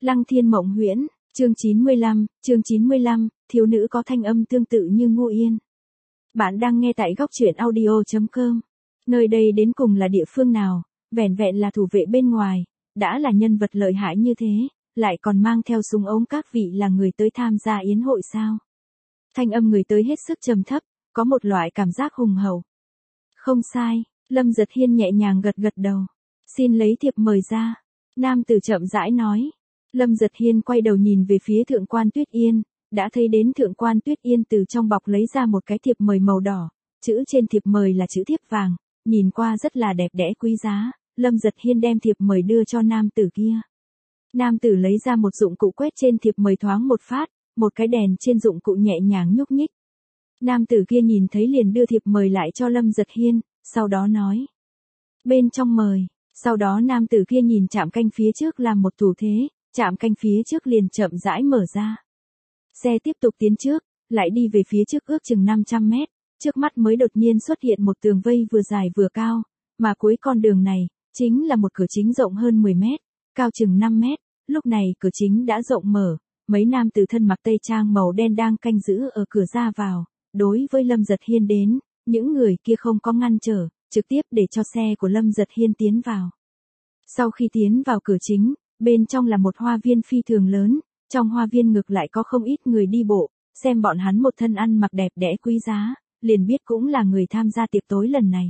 Lăng Thiên Mộng Huyễn, chương 95, thiếu nữ có thanh âm tương tự như Ngô Yên. Bạn đang nghe tại góc truyện audio.com. Nơi đây đến cùng là địa phương nào, vẻn vẹn là thủ vệ bên ngoài, đã là nhân vật lợi hại như thế, lại còn mang theo súng ống, các vị là người tới tham gia yến hội sao? Thanh âm người tới hết sức trầm thấp, có một loại cảm giác hùng hậu. Không sai, Lâm Giật Hiên nhẹ nhàng gật gật đầu. Xin lấy thiệp mời ra. Nam tử chậm rãi nói. Lâm Giật Hiên quay đầu nhìn về phía Thượng quan Tuyết Yên, đã thấy đến Thượng quan Tuyết Yên từ trong bọc lấy ra một cái thiệp mời màu đỏ, chữ trên thiệp mời là chữ thiếp vàng, nhìn qua rất là đẹp đẽ quý giá. Lâm Giật Hiên đem thiệp mời đưa cho nam tử kia. Nam tử lấy ra một dụng cụ quét trên thiệp mời thoáng một phát, một cái đèn trên dụng cụ nhẹ nhàng nhúc nhích. Nam tử kia nhìn thấy liền đưa thiệp mời lại cho Lâm Giật Hiên, sau đó nói. Bên trong mời, sau đó nam tử kia nhìn trạm canh phía trước làm một thủ thế, trạm canh phía trước liền chậm rãi mở ra. Xe tiếp tục tiến trước, lại đi về phía trước ước chừng 500 mét, trước mắt mới đột nhiên xuất hiện một tường vây vừa dài vừa cao, mà cuối con đường này, chính là một cửa chính rộng hơn 10 mét, cao chừng 5 mét, lúc này cửa chính đã rộng mở, mấy nam tử thân mặc tây trang màu đen đang canh giữ ở cửa ra vào, đối với Lâm Giật Hiên đến, những người kia không có ngăn trở, trực tiếp để cho xe của Lâm Giật Hiên tiến vào. Sau khi tiến vào cửa chính, bên trong là một hoa viên phi thường lớn, trong hoa viên ngược lại có không ít người đi bộ, xem bọn hắn một thân ăn mặc đẹp đẽ quý giá, liền biết cũng là người tham gia tiệc tối lần này.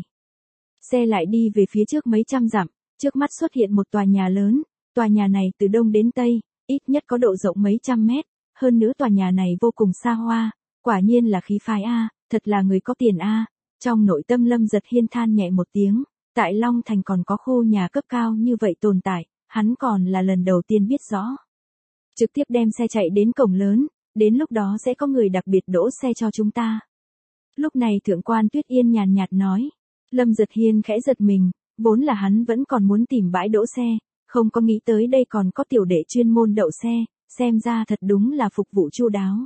Xe lại đi về phía trước mấy trăm dặm, trước mắt xuất hiện một tòa nhà lớn, tòa nhà này từ đông đến tây, ít nhất có độ rộng mấy trăm mét, hơn nữa tòa nhà này vô cùng xa hoa, quả nhiên là khí phái a, thật là người có tiền a. Trong nội tâm Lâm Giật Hiên than nhẹ một tiếng, tại Long Thành còn có khu nhà cấp cao như vậy tồn tại, hắn còn là lần đầu tiên biết rõ. Trực tiếp đem xe chạy đến cổng lớn, đến lúc đó sẽ có người đặc biệt đỗ xe cho chúng ta. Lúc này Thượng quan Tuyết Yên nhàn nhạt nói. Lâm Giật Hiên khẽ giật mình, vốn là hắn vẫn còn muốn tìm bãi đỗ xe, không có nghĩ tới đây còn có tiểu đệ chuyên môn đậu xe, xem ra thật đúng là phục vụ chu đáo.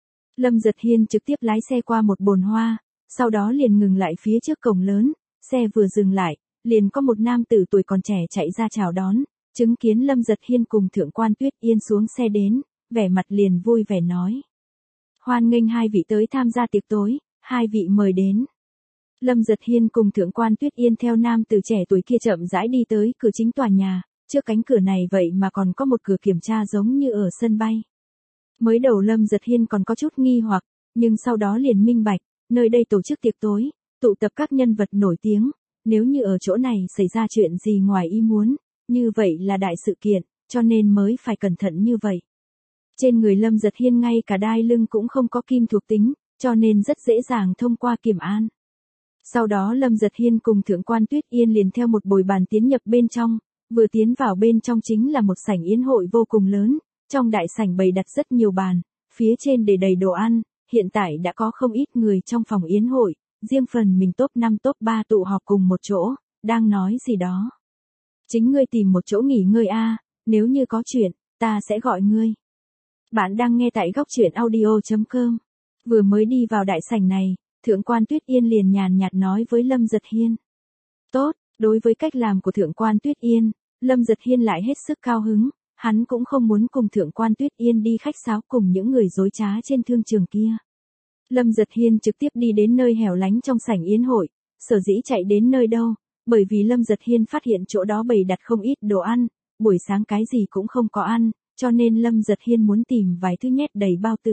Lâm Giật Hiên trực tiếp lái xe qua một bồn hoa, sau đó liền ngừng lại phía trước cổng lớn, xe vừa dừng lại, liền có một nam tử tuổi còn trẻ chạy ra chào đón, chứng kiến Lâm Giật Hiên cùng Thượng quan Tuyết Yên xuống xe đến, vẻ mặt liền vui vẻ nói. Hoan nghênh hai vị tới tham gia tiệc tối, hai vị mời đến. Lâm Giật Hiên cùng Thượng quan Tuyết Yên theo nam tử trẻ tuổi kia chậm rãi đi tới cửa chính tòa nhà, trước cánh cửa này vậy mà còn có một cửa kiểm tra giống như ở sân bay. Mới đầu Lâm Giật Hiên còn có chút nghi hoặc, nhưng sau đó liền minh bạch, nơi đây tổ chức tiệc tối, tụ tập các nhân vật nổi tiếng, nếu như ở chỗ này xảy ra chuyện gì ngoài ý muốn, như vậy là đại sự kiện, cho nên mới phải cẩn thận như vậy. Trên người Lâm Giật Hiên ngay cả đai lưng cũng không có kim thuộc tính, cho nên rất dễ dàng thông qua kiểm an. Sau đó Lâm Giật Hiên cùng Thượng quan Tuyết Yên liền theo một bồi bàn tiến nhập bên trong, vừa tiến vào bên trong chính là một sảnh yến hội vô cùng lớn, trong đại sảnh bày đặt rất nhiều bàn, phía trên để đầy đồ ăn, hiện tại đã có không ít người trong phòng yến hội, riêng phần mình top 5 top 3 tụ họp cùng một chỗ, đang nói gì đó. Chính ngươi tìm một chỗ nghỉ ngơi a, nếu như có chuyện, ta sẽ gọi ngươi. Bạn đang nghe tại góc truyện audio.com. Vừa mới đi vào đại sảnh này, Thượng quan Tuyết Yên liền nhàn nhạt nói với Lâm Giật Hiên. Tốt, đối với cách làm của Thượng quan Tuyết Yên, Lâm Giật Hiên lại hết sức cao hứng, hắn cũng không muốn cùng Thượng quan Tuyết Yên đi khách sáo cùng những người dối trá trên thương trường kia. Lâm Giật Hiên trực tiếp đi đến nơi hẻo lánh trong sảnh yến hội, sở dĩ chạy đến nơi đâu, bởi vì Lâm Giật Hiên phát hiện chỗ đó bày đặt không ít đồ ăn, buổi sáng cái gì cũng không có ăn, cho nên Lâm Giật Hiên muốn tìm vài thứ nhét đầy bao tử.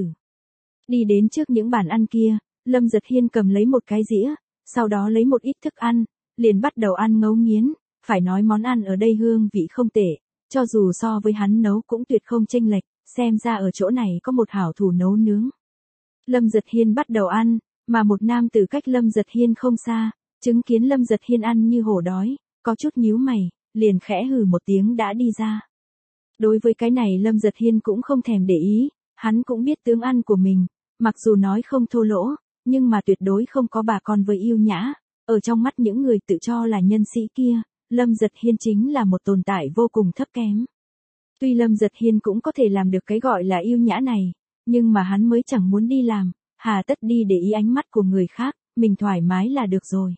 Đi đến trước những bàn ăn kia, Lâm Giật Hiên cầm lấy một cái dĩa, sau đó lấy một ít thức ăn, liền bắt đầu ăn ngấu nghiến, phải nói món ăn ở đây hương vị không tệ, cho dù so với hắn nấu cũng tuyệt không chênh lệch, xem ra ở chỗ này có một hảo thủ nấu nướng. Lâm Giật Hiên bắt đầu ăn, mà một nam từ cách Lâm Giật Hiên không xa, chứng kiến Lâm Giật Hiên ăn như hổ đói, có chút nhíu mày, liền khẽ hừ một tiếng đã đi ra. Đối với cái này Lâm Giật Hiên cũng không thèm để ý, hắn cũng biết tướng ăn của mình, mặc dù nói không thô lỗ, nhưng mà tuyệt đối không có bà con với yêu nhã, ở trong mắt những người tự cho là nhân sĩ kia, Lâm Giật Hiên chính là một tồn tại vô cùng thấp kém. Tuy Lâm Giật Hiên cũng có thể làm được cái gọi là yêu nhã này, nhưng mà hắn mới chẳng muốn đi làm, hà tất đi để ý ánh mắt của người khác, mình thoải mái là được rồi.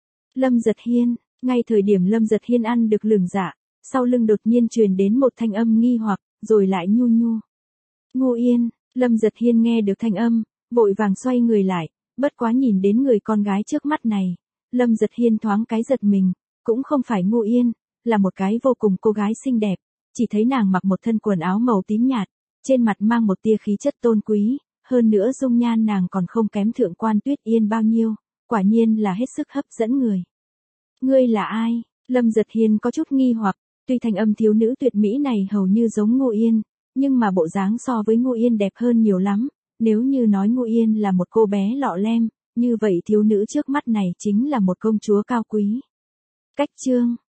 Lâm Giật Hiên, ngay thời điểm Lâm Giật Hiên ăn được lửng dạ, sau lưng đột nhiên truyền đến một thanh âm nghi hoặc, rồi lại nhu nhu. Ngô Yên, Lâm Giật Hiên nghe được thanh âm, vội vàng xoay người lại, bất quá nhìn đến người con gái trước mắt này. Lâm Giật Hiên thoáng cái giật mình, cũng không phải Ngô Yên, là một cái vô cùng cô gái xinh đẹp, chỉ thấy nàng mặc một thân quần áo màu tím nhạt, trên mặt mang một tia khí chất tôn quý, hơn nữa dung nhan nàng còn không kém thượng quan Tuyết Yên bao nhiêu, quả nhiên là hết sức hấp dẫn người. Ngươi là ai? Lâm Giật Hiên có chút nghi hoặc, tuy thanh âm thiếu nữ tuyệt mỹ này hầu như giống Ngô Yên, nhưng mà bộ dáng so với Ngô Yên đẹp hơn nhiều lắm, nếu như nói Ngô Yên là một cô bé lọ lem, như vậy thiếu nữ trước mắt này chính là một công chúa cao quý. Cách chương